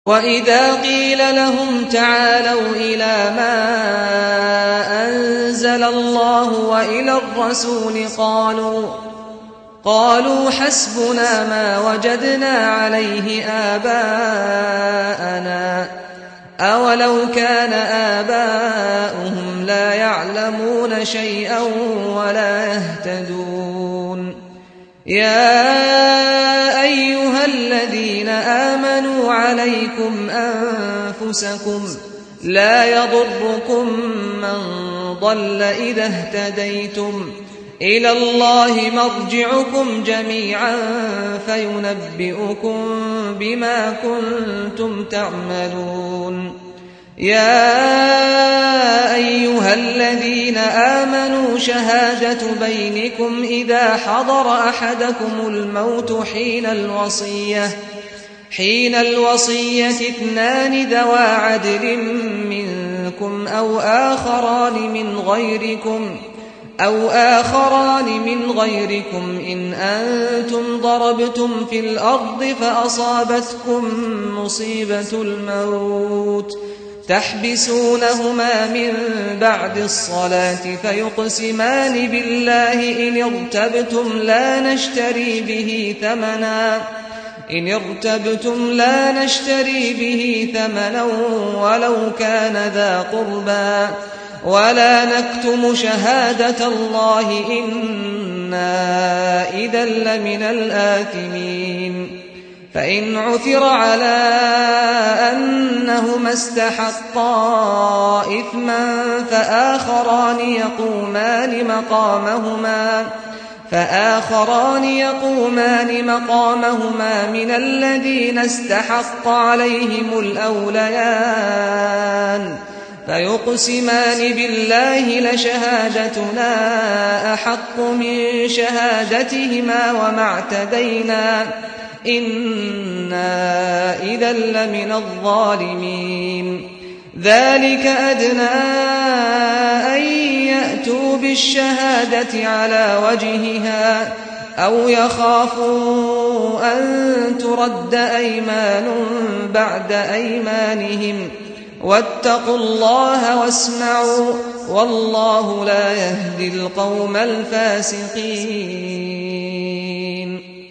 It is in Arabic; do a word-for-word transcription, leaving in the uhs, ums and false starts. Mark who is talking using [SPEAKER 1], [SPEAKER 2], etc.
[SPEAKER 1] وَإِذَا قِيلَ لَهُمْ تَعَالَوْا إِلَىٰ مَا أَنزَلَ اللَّهُ وَإِلَى الرَّسُولِ قَالُوا قَالُوا حَسْبُنَا مَا وَجَدْنَا عَلَيْهِ آبَاءَنَا ۚ أَوَلَوْ كَانَ آبَاؤُهُمْ لَا يَعْلَمُونَ شَيْئًا وَلَا يَهْتَدُونَ يَا أَيُّهَا الَّذِينَ آمَنُوا عَلَيْكُمْ أَنفُسَكُمْ لَا يَضُرُّكُم مَّن ضَلَّ إِذَا اهْتَدَيْتُمْ ۚ إِلَى اللَّهِ مَرْجِعُكُمْ جَمِيعًا فَيُنَبِّئُكُم بِمَا كُنتُمْ تَعْمَلُونَ يَا أَيُّهَا الَّذِينَ آمَنُوا شَهَادَةُ بَيْنِكُمْ إِذَا حَضَرَ أَحَدَكُمُ الْمَوْتُ حِينَ الْوَصِيَّةِ حين الوصية اثنان ذوا عدل منكم أو آخران من غيركم أو آخران من غيركم إن أنتم ضربتم في الأرض فأصابتكم مصيبة الموت تحبسونهما من بعد الصلاة فيقسمان بالله إن ارتبتم لا نشتري به ثمنا إن ارتبتم لا نشتري به ثمنا ولو كان ذا قربى ولا نكتم شهادة الله إنا إذا لمن الآثمين فإن عثر على أنهما استحقا إثما فآخران يقومان مقامهما فآخران يقومان مقامهما من الذين استحق عليهم الأوليان فيقسمان بالله لشهادتنا أحق من شهادتهما وما اعتدينا إنا إذا لمن الظالمين ذلك أدنى أن يأتوا بالشهادة على وجهها أو يخافوا أن ترد أيمان بعد أيمانهم واتقوا الله واسمعوا والله لا يهدي القوم الفاسقين